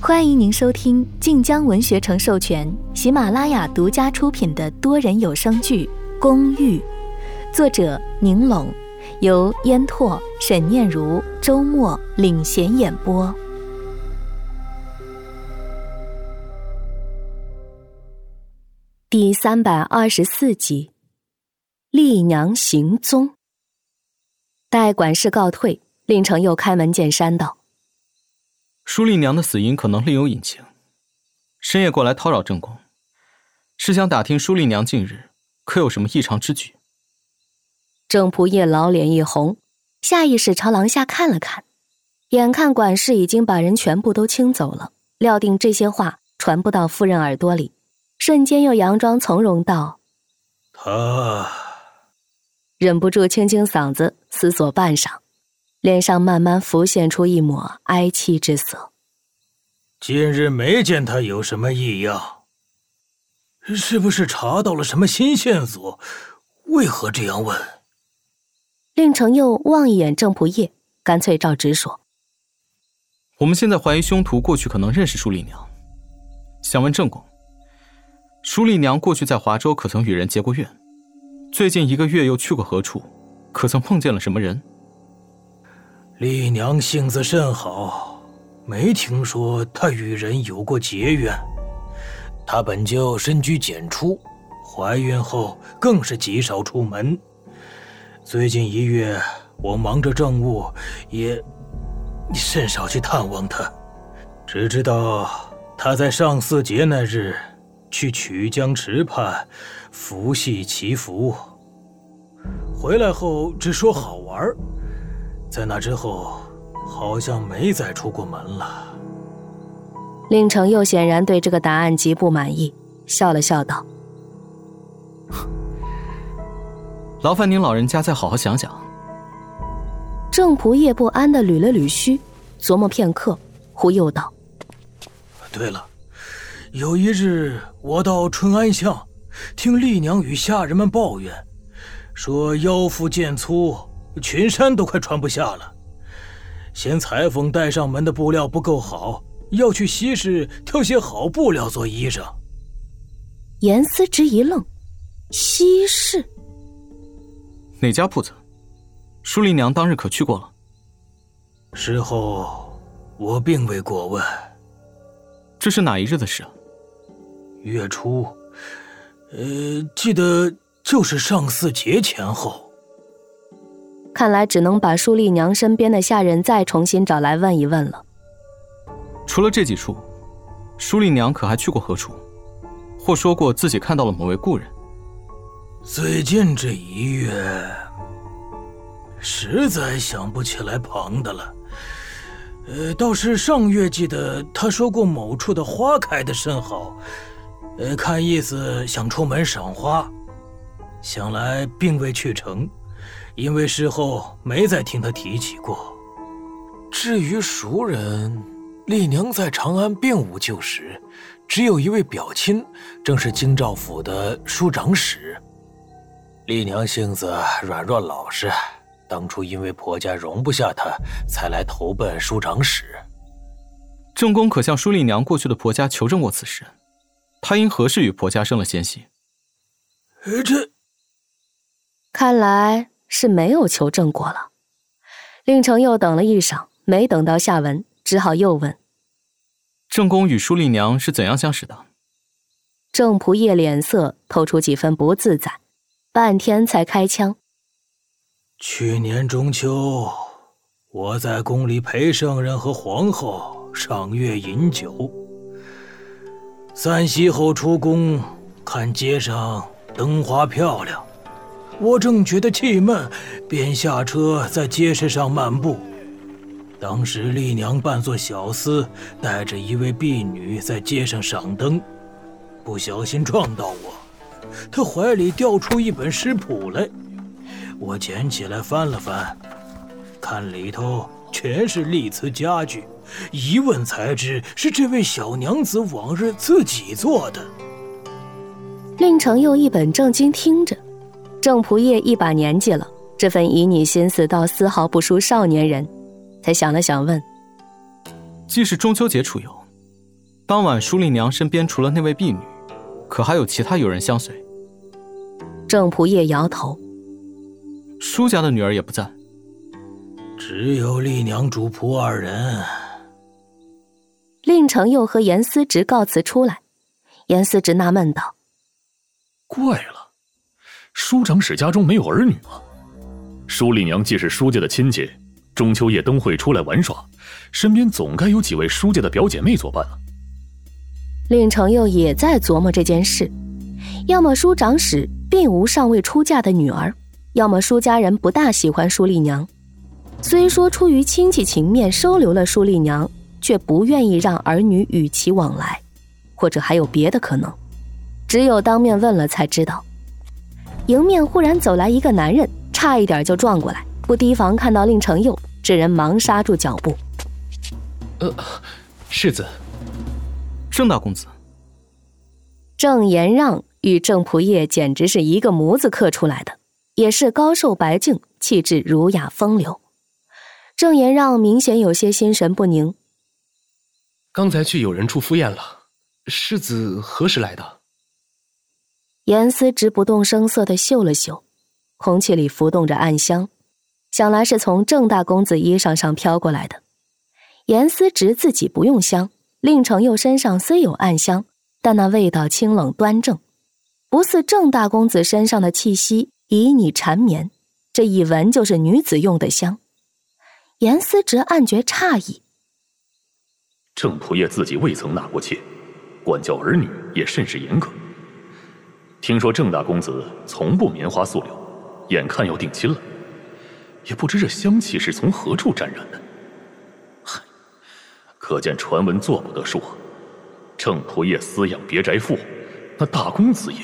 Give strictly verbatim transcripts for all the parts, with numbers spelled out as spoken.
欢迎您收听晋江文学城授权、喜马拉雅独家出品的多人有声剧《公寓》，作者宁拢，由烟拓、沈念如、周末领衔演播。第三百二十四集，丽娘行踪。待管事告退，令程又开门见山道： 舒丽娘的死因可能另有隐情，深夜过来叨扰正宫，是想打听舒丽娘近日可有什么异常之举。 郑仆夜老脸一红，下意识朝廊下看了看，眼看管事已经把人全部都清走了，料定这些话传不到夫人耳朵里，瞬间又佯装从容道： 他忍不住清清嗓子，思索半晌，脸上慢慢浮现出一抹哀戚之色。 今日没见他有什么异样，是不是查到了什么新线索？为何这样问？ 令程又望一眼郑仆夜，干脆照直说： 我们现在怀疑凶徒过去可能认识舒丽娘，想问正宫，舒丽娘过去在华州可曾与人结过怨？最近一个月又去过何处？可曾碰见了什么人？ 丽娘性子甚好，没听说她与人有过结怨。她本就深居简出，怀孕后更是极少出门。最近一月，我忙着政务，也甚少去探望她。只知道她在上巳节那日去曲江池畔伏戏祈福，回来后只说好玩，在那之后好像没再出过门了。 令程又显然对这个答案极不满意，笑了笑道： 劳烦您老人家再好好想想。 郑仆夜不安地捋了捋须，琢磨片刻，忽又道： 对了，有一日我到春安巷，听丽娘与下人们抱怨，说腰腹渐粗，裙衫都快穿不下了，嫌裁缝带上门的布料不够好，要去西市挑些好布料做衣裳。 严思直一愣，西市？ 哪家铺子？舒丽娘当日可去过了？ 事后我并未过问。 这是哪一日的事？ 月初，呃，记得就是上巳节前后。 看来只能把舒丽娘身边的下人再重新找来问一问了。 除了这几处，舒丽娘可还去过何处？或说过自己看到了某位故人？ 最近这一月，实在想不起来旁的了。呃，倒是上月记得他说过某处的花开得甚好，呃，看意思想出门赏花，想来并未去成，因为事后没再听他提起过。 至于熟人，丽娘在长安并无旧识，只有一位表亲，正是京兆府的书长史。丽娘性子软弱老实，当初因为婆家容不下她，才来投奔书长史。 正宫可向舒丽娘过去的婆家求证过此事？她因何事与婆家生了嫌隙？ 呃，这看来是没有求证过了。令程又等了一晌，没等到下文，只好又问： 正宫与舒丽娘是怎样相识的？ 郑仆夜脸色透出几分不自在，半天才开腔： 去年中秋，我在宫里陪圣人和皇后赏月饮酒，散席后出宫，看街上灯花漂亮，我正觉得气闷，便下车在街市上漫步。当时丽娘扮作小厮，带着一位婢女在街上赏灯，不小心撞到我，她怀里掉出一本诗谱来，我捡起来翻了翻，看里头全是丽瓷家具，一问才知是这位小娘子往日自己做的。 令程又一本正经听着，郑仆夜一把年纪了，这份旖旎心思倒丝毫不输少年人。才想了想问： 既是中秋节出游， 当晚舒丽娘身边除了那位婢女，可还有其他友人相随？ 郑仆夜摇头。 舒家的女儿也不在？ 只有丽娘主仆二人。 令承佑和严思直告辞出来，严思直纳闷道： 怪了，舒长史家中没有儿女吗？舒丽娘既是舒家的亲戚，中秋夜灯会出来玩耍，身边总该有几位舒家的表姐妹作伴啊。 令承佑也在琢磨这件事，要么舒长史并无尚未出嫁的女儿，要么舒家人不大喜欢舒丽娘，虽说出于亲戚情面收留了舒丽娘，却不愿意让儿女与其往来，或者还有别的可能，只有当面问了才知道。迎面忽然走来一个男人，差一点就撞过来，不提防看到令承佑，这人忙刹住脚步。 呃，世子。 郑大公子。 郑延让与郑仆夜简直是一个模子刻出来的，也是高瘦白净，气质儒雅风流。郑延让明显有些心神不宁。 刚才去友人处赴宴了，世子何时来的？ 严思直不动声色地嗅了嗅，空气里浮动着暗香，想来是从郑大公子衣裳上飘过来的。严思直自己不用香，令承佑身上虽有暗香，但那味道清冷端正，不似郑大公子身上的气息旖旎缠绵，这一闻就是女子用的香。严思直暗觉诧异， 郑仆夜自己未曾纳过妾，管教儿女也甚是严格。听说郑大公子从不棉花素柳，眼看要定亲了，也不知这香气是从何处沾染的。嗨，可见传闻做不得数。郑仆夜私养别宅妇，那大公子也……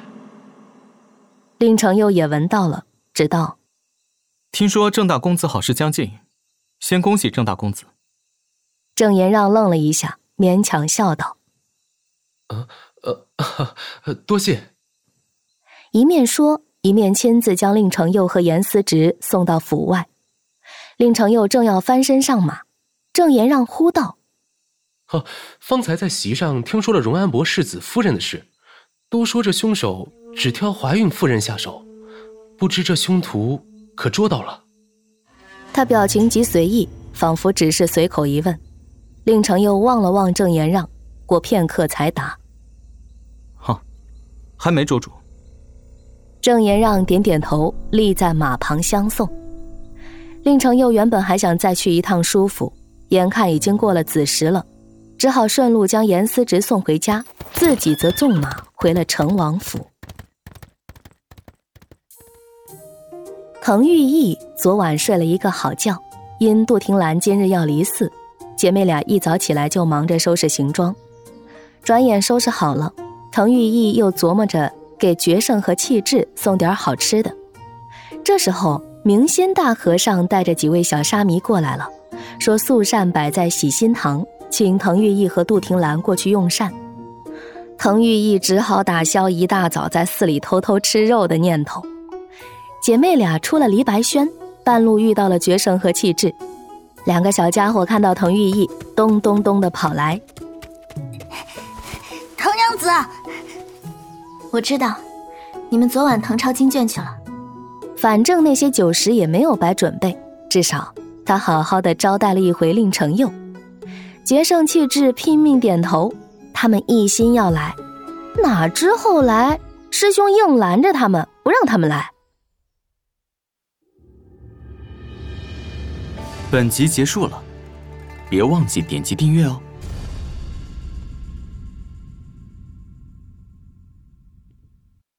令承佑也闻到了，知道。 听说郑大公子好事将近，先恭喜郑大公子。 郑延让愣了一下，勉强笑道： 呃呃呃，多谢。 一面说，一面亲自将令承佑和严思直送到府外。令承佑正要翻身上马，郑延让呼道： 哦，方才在席上听说了荣安伯世子夫人的事，都说这凶手只挑怀孕妇人下手，不知这凶徒可捉到了。 他表情极随意，仿佛只是随口一问。令承佑望了望郑延让，过片刻才答： 哼，还没捉住。 郑延让点点头，立在马旁相送。令承佑原本还想再去一趟舒府，眼看已经过了子时了，只好顺路将严思直送回家，自己则纵马回了成王府。滕玉意昨晚睡了一个好觉，因杜婷兰今日要离寺，姐妹俩一早起来就忙着收拾行装。转眼收拾好了，滕玉意又琢磨着给觉胜和气质送点好吃的。这时候明心大和尚带着几位小沙弥过来了，说素膳摆在喜心堂，请滕玉意和杜婷兰过去用膳。滕玉意只好打消一大早在寺里偷偷吃肉的念头。姐妹俩出了梨白轩，半路遇到了觉胜和气质，两个小家伙看到滕玉意，咚咚咚地跑来。 滕娘子，我知道你们昨晚誊抄经卷去了。 反正那些酒食也没有白准备，至少他好好的招待了一回令承佑。觉胜气质拼命点头，他们一心要来，哪知后来师兄硬拦着他们，不让他们来。 本集结束了，别忘记点击订阅哦。